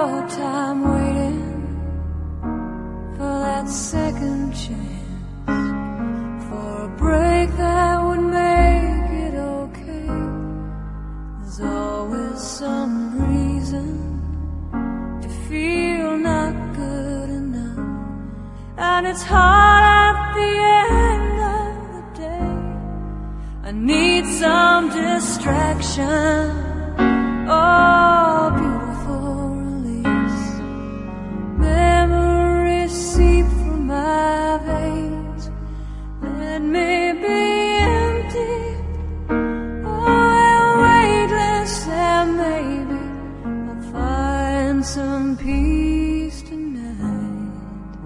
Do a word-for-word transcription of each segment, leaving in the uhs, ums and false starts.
more time waiting for that second chance, for a break that would make it okay. There's always some reason to feel not good enough, and it's hard at the end of the day. I need some distraction. Oh, beautiful release. Memories seep from my veins. Let me be empty. Oh, weightless, and maybe I'll find some peace tonight.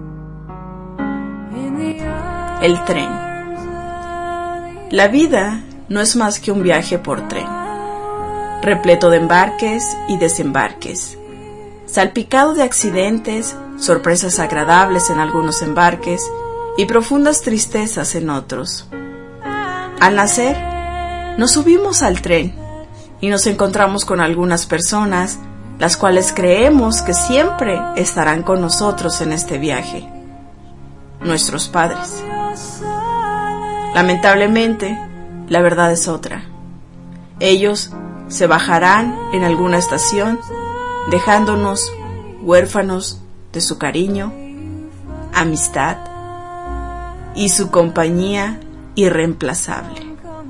In the El tren. La vida no es más que un viaje por tren, repleto de embarques y desembarques, salpicado de accidentes, sorpresas agradables en algunos embarques y profundas tristezas en otros. Al nacer, nos subimos al tren y nos encontramos con algunas personas, las cuales creemos que siempre estarán con nosotros en este viaje, nuestros padres. Lamentablemente, la verdad es otra. Ellos se bajarán en alguna estación, dejándonos huérfanos de su cariño, amistad y su compañía irreemplazable.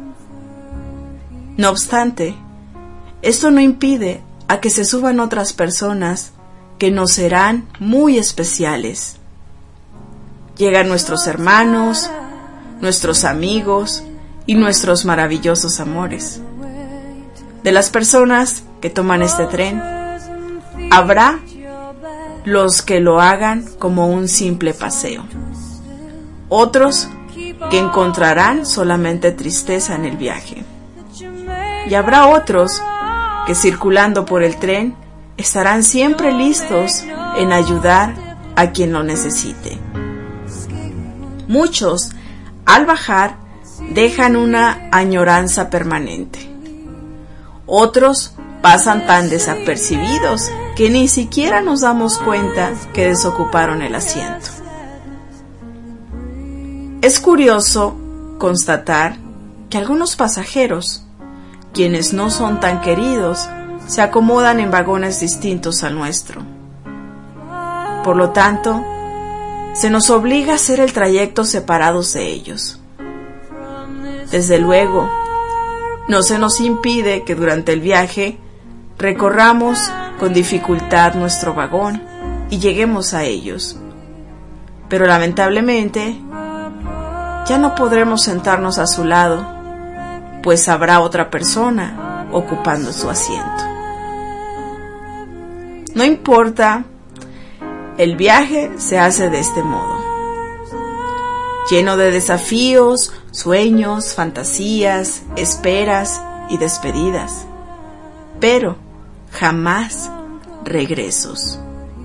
No obstante, esto no impide a que se suban otras personas que nos serán muy especiales. Llegan nuestros hermanos, nuestros amigos y nuestros maravillosos amores. De las personas que toman este tren, habrá los que lo hagan como un simple paseo, otros que encontrarán solamente tristeza en el viaje, y habrá otros que circulando por el tren estarán siempre listos en ayudar a quien lo necesite. Muchos, al bajar, dejan una añoranza permanente. Otros pasan tan desapercibidos que ni siquiera nos damos cuenta que desocuparon el asiento. Es curioso constatar que algunos pasajeros, quienes no son tan queridos, se acomodan en vagones distintos al nuestro. Por lo tanto, se nos obliga a hacer el trayecto separados de ellos. Desde luego, no se nos impide que durante el viaje recorramos con dificultad nuestro vagón y lleguemos a ellos. Pero lamentablemente, ya no podremos sentarnos a su lado, pues habrá otra persona ocupando su asiento. No importa, el viaje se hace de este modo, lleno de desafíos, sueños, fantasías, esperas y despedidas, pero jamás regresos.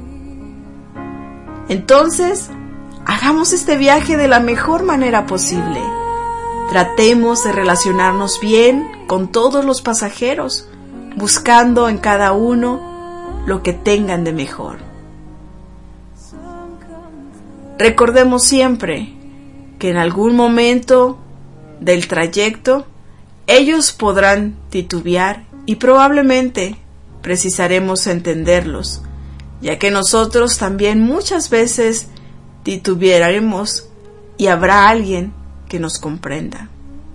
Entonces, hagamos este viaje de la mejor manera posible. Tratemos de relacionarnos bien con todos los pasajeros, buscando en cada uno lo que tengan de mejor. Recordemos siempre que en algún momento del trayecto ellos podrán titubear y probablemente precisaremos entenderlos, ya que nosotros también muchas veces titubearemos y habrá alguien que nos comprenda.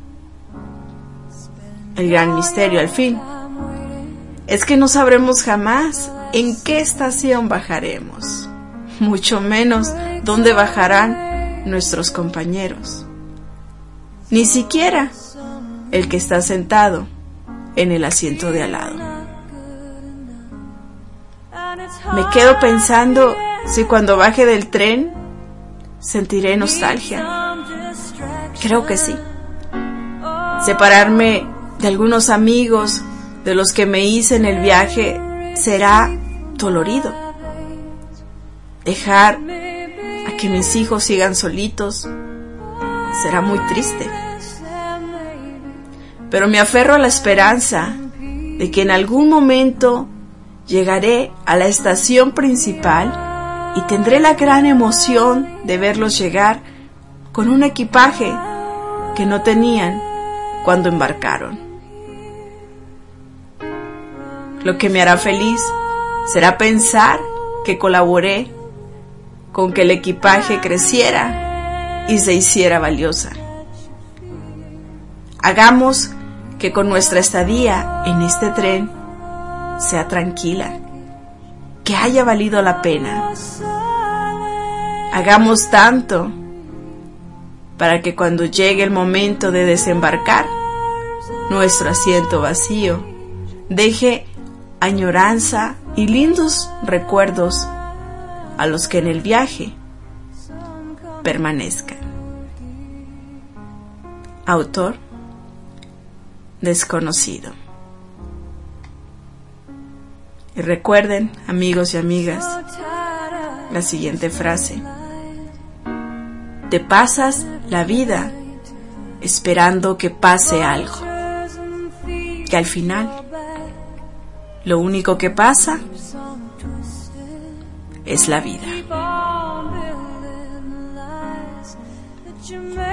El gran misterio, al fin, es que no sabremos jamás en qué estación bajaremos, mucho menos dónde bajarán nuestros compañeros, ni siquiera el que está sentado en el asiento de al lado. Me quedo pensando si cuando baje del tren sentiré nostalgia. Creo que sí. Separarme de algunos amigos de los que me hice en el viaje será dolorido. Dejar a que mis hijos sigan solitos será muy triste. Pero me aferro a la esperanza de que en algún momento llegaré a la estación principal y tendré la gran emoción de verlos llegar con un equipaje que no tenían cuando embarcaron. Lo que me hará feliz será pensar que colaboré con que el equipaje creciera y se hiciera valiosa. Hagamos que con nuestra estadía en este tren sea tranquila, que haya valido la pena. Hagamos tanto para que cuando llegue el momento de desembarcar, nuestro asiento vacío deje añoranza y lindos recuerdos a los que en el viaje permanezcan. Autor desconocido. Y recuerden, amigos y amigas, la siguiente frase: te pasas la vida esperando que pase algo, que al final lo único que pasa es la vida.